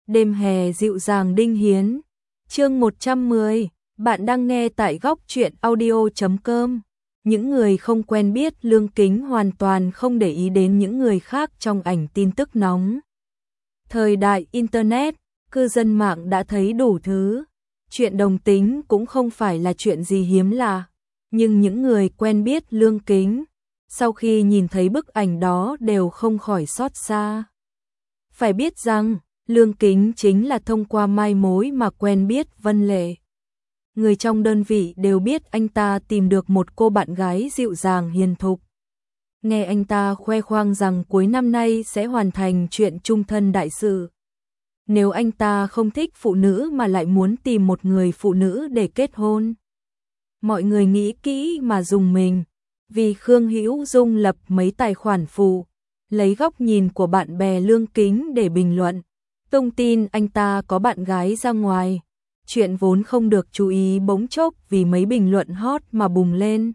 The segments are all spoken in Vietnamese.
Đêm hè dịu dàng Đinh Hiến. Chương 110, bạn đang nghe tại góc truyện audio.com. Những người không quen biết Lương Kính hoàn toàn không để ý đến những người khác trong ảnh tin tức nóng. Thời đại Internet, cư dân mạng đã thấy đủ thứ. Chuyện đồng tính cũng không phải là chuyện gì hiếm lạ. Nhưng những người quen biết Lương Kính, sau khi nhìn thấy bức ảnh đó đều không khỏi xót xa. Phải biết rằng, Lương Kính chính là thông qua mai mối mà quen biết Vân Lệ. Người trong đơn vị đều biết anh ta tìm được một cô bạn gái dịu dàng hiền thục. Nghe anh ta khoe khoang rằng cuối năm nay sẽ hoàn thành chuyện chung thân đại sự. Nếu anh ta không thích phụ nữ mà lại muốn tìm một người phụ nữ để kết hôn. Mọi người nghĩ kỹ mà dùng mình, vì Khương Hữu Dung lập mấy tài khoản phụ, lấy góc nhìn của bạn bè Lương Kính để bình luận, tung tin anh ta có bạn gái ra ngoài. Chuyện vốn không được chú ý bỗng chốc vì mấy bình luận hot mà bùng lên.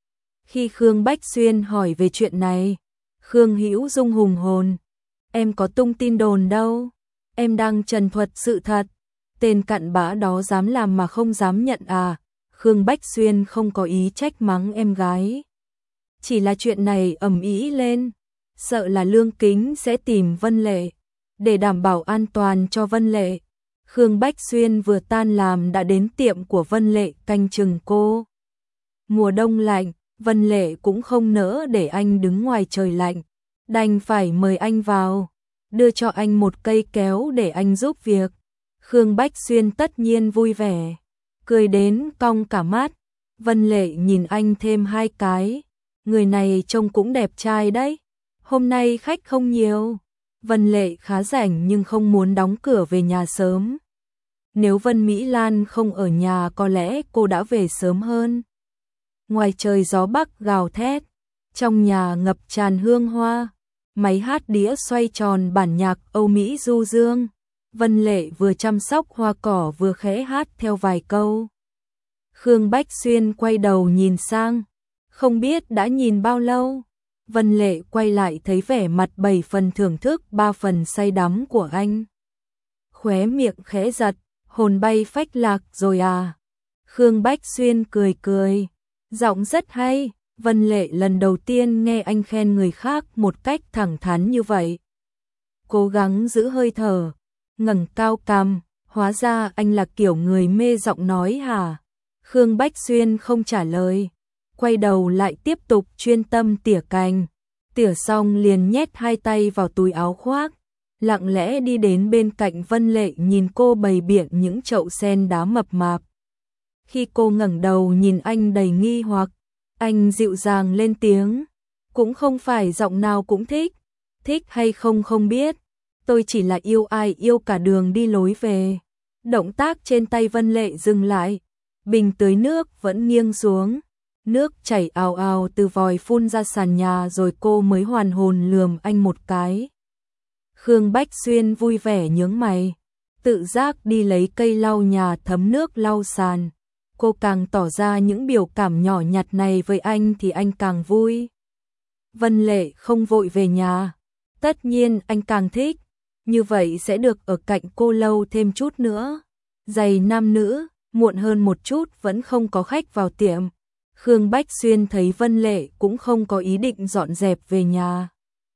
Khi Khương Bách Xuyên hỏi về chuyện này, Khương Hữu Dung hùng hồn, em có tung tin đồn đâu, em đang trần thuật sự thật, tên cặn bã đó dám làm mà không dám nhận à. Khương Bách Xuyên không có ý trách mắng em gái. Chỉ là chuyện này ầm ĩ lên, sợ là Lương Kính sẽ tìm Vân Lệ. Để đảm bảo an toàn cho Vân Lệ, Khương Bách Xuyên vừa tan làm đã đến tiệm của Vân Lệ canh chừng cô. Mùa đông lạnh, Vân Lệ cũng không nỡ để anh đứng ngoài trời lạnh, đành phải mời anh vào, đưa cho anh một cây kéo để anh giúp việc. Khương Bách Xuyên tất nhiên vui vẻ, cười đến cong cả mắt. Vân Lệ nhìn anh thêm hai cái, người này trông cũng đẹp trai đấy, hôm nay khách không nhiều. Vân Lệ khá rảnh nhưng không muốn đóng cửa về nhà sớm. Nếu Vân Mỹ Lan không ở nhà có lẽ cô đã về sớm hơn. Ngoài trời gió bắc gào thét, trong nhà ngập tràn hương hoa, máy hát đĩa xoay tròn bản nhạc Âu Mỹ du dương. Vân Lệ vừa chăm sóc hoa cỏ vừa khẽ hát theo vài câu. Khương Bách Xuyên quay đầu nhìn sang, không biết đã nhìn bao lâu. Vân Lệ quay lại thấy vẻ mặt 7 phần thưởng thức 3 phần say đắm của anh. Khóe miệng khẽ giật, hồn bay phách lạc rồi à. Khương Bách Xuyên cười cười, giọng rất hay. Vân Lệ lần đầu tiên nghe anh khen người khác một cách thẳng thắn như vậy. Cố gắng giữ hơi thở, ngẩng cao cằm, hóa ra anh là kiểu người mê giọng nói hả? Khương Bách Xuyên không trả lời, quay đầu lại tiếp tục chuyên tâm tỉa cành. Tỉa xong liền nhét hai tay vào túi áo khoác, lặng lẽ đi đến bên cạnh Vân Lệ nhìn cô bày biện những chậu sen đá mập mạp. Khi cô ngẩng đầu nhìn anh đầy nghi hoặc, anh dịu dàng lên tiếng, cũng không phải giọng nào cũng thích hay không không biết, tôi chỉ là yêu ai yêu cả đường đi lối về. Động tác trên tay Vân Lệ dừng lại, bình tưới nước vẫn nghiêng xuống. Nước chảy ào ào từ vòi phun ra sàn nhà rồi cô mới hoàn hồn lườm anh một cái. Khương Bách Xuyên vui vẻ nhướng mày, tự giác đi lấy cây lau nhà thấm nước lau sàn. Cô càng tỏ ra những biểu cảm nhỏ nhặt này với anh thì anh càng vui. Vân Lệ không vội về nhà, tất nhiên anh càng thích, như vậy sẽ được ở cạnh cô lâu thêm chút nữa. Giày nam nữ, muộn hơn một chút vẫn không có khách vào tiệm. Khương Bách Xuyên thấy Vân Lệ cũng không có ý định dọn dẹp về nhà.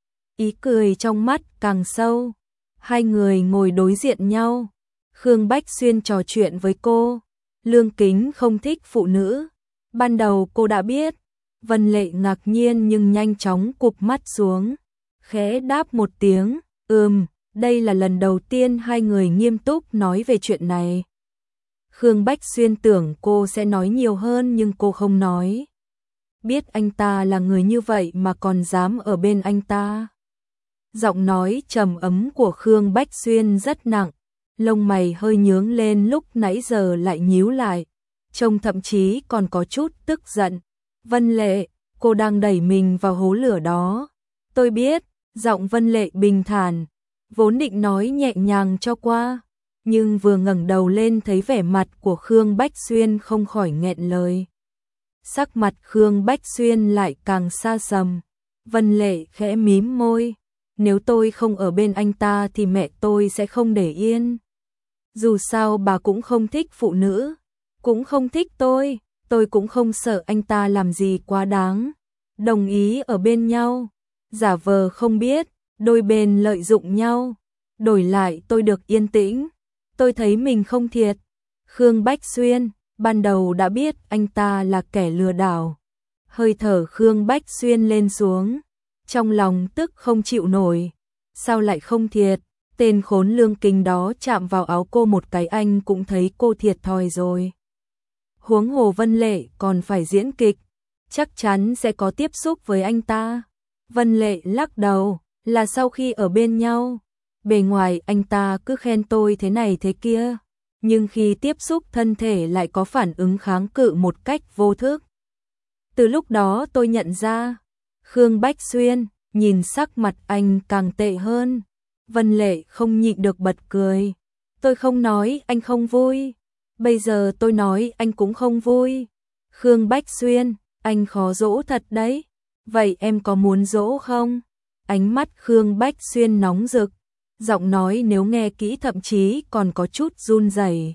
Ý cười trong mắt càng sâu. Hai người ngồi đối diện nhau. Khương Bách Xuyên trò chuyện với cô. Lương Kính không thích phụ nữ. Ban đầu cô đã biết. Vân Lệ ngạc nhiên nhưng nhanh chóng cụp mắt xuống. Khẽ đáp một tiếng. Đây là lần đầu tiên hai người nghiêm túc nói về chuyện này. Khương Bách Xuyên tưởng cô sẽ nói nhiều hơn nhưng cô không nói. Biết anh ta là người như vậy mà còn dám ở bên anh ta. Giọng nói trầm ấm của Khương Bách Xuyên rất nặng, lông mày hơi nhướng lên lúc nãy giờ lại nhíu lại, trông thậm chí còn có chút tức giận. Vân Lệ, cô đang đẩy mình vào hố lửa đó. Tôi biết, giọng Vân Lệ bình thản, vốn định nói nhẹ nhàng cho qua. Nhưng vừa ngẩng đầu lên thấy vẻ mặt của Khương Bách Xuyên không khỏi nghẹn lời. Sắc mặt Khương Bách Xuyên lại càng xa sầm. Vân Lệ khẽ mím môi, Nếu tôi không ở bên anh ta thì mẹ tôi sẽ không để yên. Dù sao bà cũng không thích phụ nữ, cũng không thích tôi cũng không sợ anh ta làm gì quá đáng. Đồng ý ở bên nhau, giả vờ không biết, đôi bên lợi dụng nhau, đổi lại tôi được yên tĩnh, tôi thấy mình không thiệt. Khương Bách Xuyên, ban đầu đã biết anh ta là kẻ lừa đảo. Hơi thở Khương Bách Xuyên lên xuống, trong lòng tức không chịu nổi. Sao lại không thiệt, tên khốn Lương Kính đó chạm vào áo cô một cái anh cũng thấy cô thiệt thòi rồi. Huống hồ Vân Lệ còn phải diễn kịch, chắc chắn sẽ có tiếp xúc với anh ta. Vân Lệ lắc đầu, là sau khi ở bên nhau, bề ngoài anh ta cứ khen tôi thế này thế kia, nhưng khi tiếp xúc thân thể lại có phản ứng kháng cự một cách vô thức. Từ lúc đó tôi nhận ra, Khương Bách Xuyên, nhìn sắc mặt anh càng tệ hơn. Vân Lệ không nhịn được bật cười. Tôi không nói anh không vui, bây giờ tôi nói anh cũng không vui. Khương Bách Xuyên, anh khó dỗ thật đấy. Vậy em có muốn dỗ không? Ánh mắt Khương Bách Xuyên nóng rực, giọng nói nếu nghe kỹ thậm chí còn có chút run rẩy.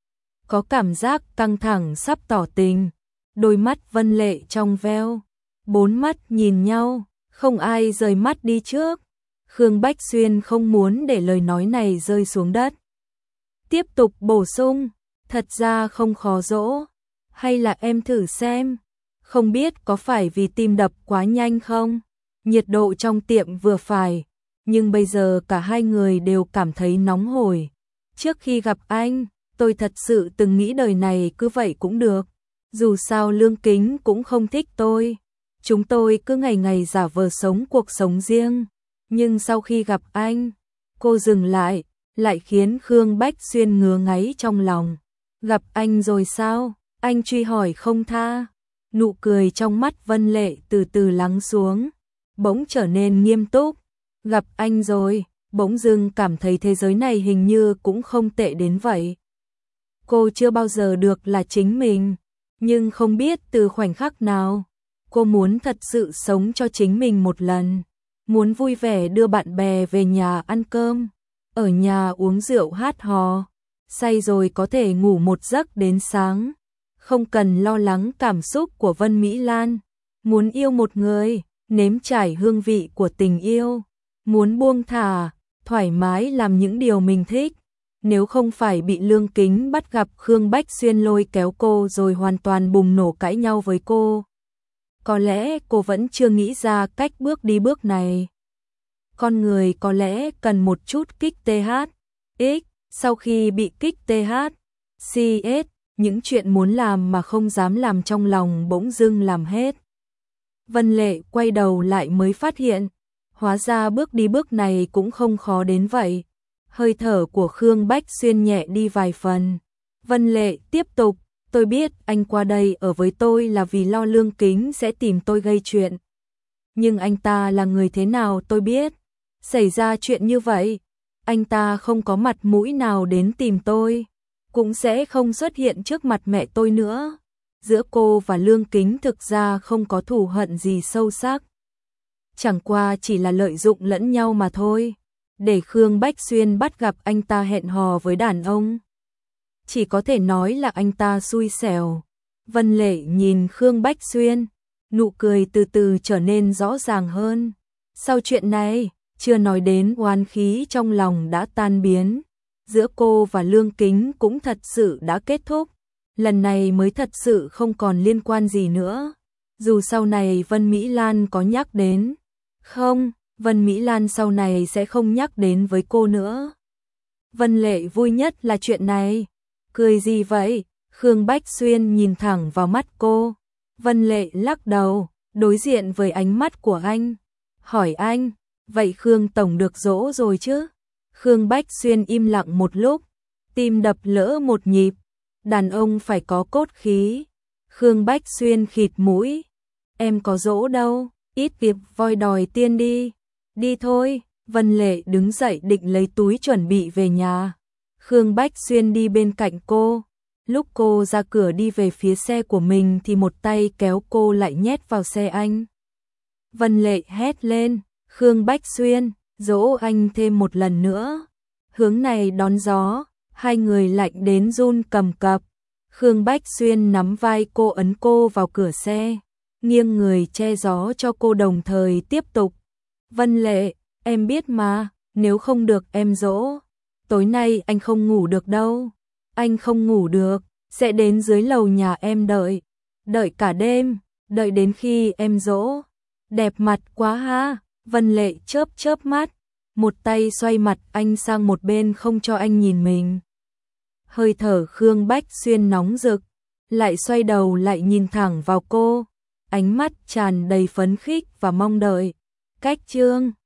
Có cảm giác căng thẳng sắp tỏ tình. Đôi mắt Vân Lệ trong veo, bốn mắt nhìn nhau, không ai rời mắt đi trước. Khương Bách Xuyên không muốn để lời nói này rơi xuống đất. Tiếp tục bổ sung, thật ra không khó dỗ, hay là em thử xem, không biết có phải vì tim đập quá nhanh không? Nhiệt độ trong tiệm vừa phải, nhưng bây giờ cả hai người đều cảm thấy nóng hổi. Trước khi gặp anh, tôi thật sự từng nghĩ đời này cứ vậy cũng được. Dù sao Lương Kính cũng không thích tôi. Chúng tôi cứ ngày ngày giả vờ sống cuộc sống riêng. Nhưng sau khi gặp anh, cô dừng lại khiến Khương Bách Xuyên ngứa ngáy trong lòng. Gặp anh rồi sao? Anh truy hỏi không tha. Nụ cười trong mắt Vân Lệ từ từ lắng xuống, bỗng trở nên nghiêm túc. Gặp anh rồi, bỗng dưng cảm thấy thế giới này hình như cũng không tệ đến vậy. Cô chưa bao giờ được là chính mình, nhưng không biết từ khoảnh khắc nào, cô muốn thật sự sống cho chính mình một lần. Muốn vui vẻ đưa bạn bè về nhà ăn cơm, ở nhà uống rượu hát hò, say rồi có thể ngủ một giấc đến sáng, không cần lo lắng cảm xúc của Vân Mỹ Lan. Muốn yêu một người, nếm trải hương vị của tình yêu, muốn buông thả, thoải mái làm những điều mình thích. Nếu không phải bị Lương Kính bắt gặp Khương Bách Xuyên lôi kéo cô rồi hoàn toàn bùng nổ cãi nhau với cô, có lẽ cô vẫn chưa nghĩ ra cách bước đi bước này. Con người có lẽ cần một chút kích TH. Sau khi bị kích TH, những chuyện muốn làm mà không dám làm trong lòng bỗng dưng làm hết. Vân Lệ quay đầu lại mới phát hiện, hóa ra bước đi bước này cũng không khó đến vậy. Hơi thở của Khương Bách Xuyên nhẹ đi vài phần. Vân Lệ tiếp tục, tôi biết anh qua đây ở với tôi là vì lo Lương Kính sẽ tìm tôi gây chuyện. Nhưng anh ta là người thế nào tôi biết. Xảy ra chuyện như vậy, anh ta không có mặt mũi nào đến tìm tôi, cũng sẽ không xuất hiện trước mặt mẹ tôi nữa. Giữa cô và Lương Kính thực ra không có thù hận gì sâu sắc, chẳng qua chỉ là lợi dụng lẫn nhau mà thôi. Để Khương Bách Xuyên bắt gặp anh ta hẹn hò với đàn ông, chỉ có thể nói là anh ta xui xẻo. Vân Lệ nhìn Khương Bách Xuyên, nụ cười từ từ trở nên rõ ràng hơn. Sau chuyện này, chưa nói đến oán khí trong lòng đã tan biến, giữa cô và Lương Kính cũng thật sự đã kết thúc. Lần này mới thật sự không còn liên quan gì nữa. Dù sau này Vân Mỹ Lan có nhắc đến, không, Vân Mỹ Lan sau này sẽ không nhắc đến với cô nữa. Vân Lệ vui nhất là chuyện này. Cười gì vậy? Khương Bách Xuyên nhìn thẳng vào mắt cô. Vân Lệ lắc đầu, đối diện với ánh mắt của anh, hỏi anh, vậy Khương Tổng được dỗ rồi chứ? Khương Bách Xuyên im lặng một lúc, tim đập lỡ một nhịp. Đàn ông phải có cốt khí. Khương Bách Xuyên khịt mũi, em có dỗ đâu, ít tiệp voi đòi tiên đi. Đi thôi. Vân Lệ đứng dậy định lấy túi chuẩn bị về nhà. Khương Bách Xuyên đi bên cạnh cô. Lúc cô ra cửa đi về phía xe của mình thì một tay kéo cô lại nhét vào xe anh. Vân Lệ hét lên, Khương Bách Xuyên, dỗ anh thêm một lần nữa. Hướng này đón gió, hai người lạnh đến run cầm cập. Khương Bách Xuyên nắm vai cô ấn cô vào cửa xe, nghiêng người che gió cho cô đồng thời tiếp tục. Vân Lệ, em biết mà, nếu không được em dỗ, tối nay anh không ngủ được đâu. Anh không ngủ được, sẽ đến dưới lầu nhà em đợi. Đợi cả đêm, đợi đến khi em dỗ. Đẹp mặt quá ha. Vân Lệ chớp chớp mắt, một tay xoay mặt anh sang một bên không cho anh nhìn mình. Hơi thở Khương Bách Xuyên nóng rực, lại xoay đầu lại nhìn thẳng vào cô, ánh mắt tràn đầy phấn khích và mong đợi. Cách chương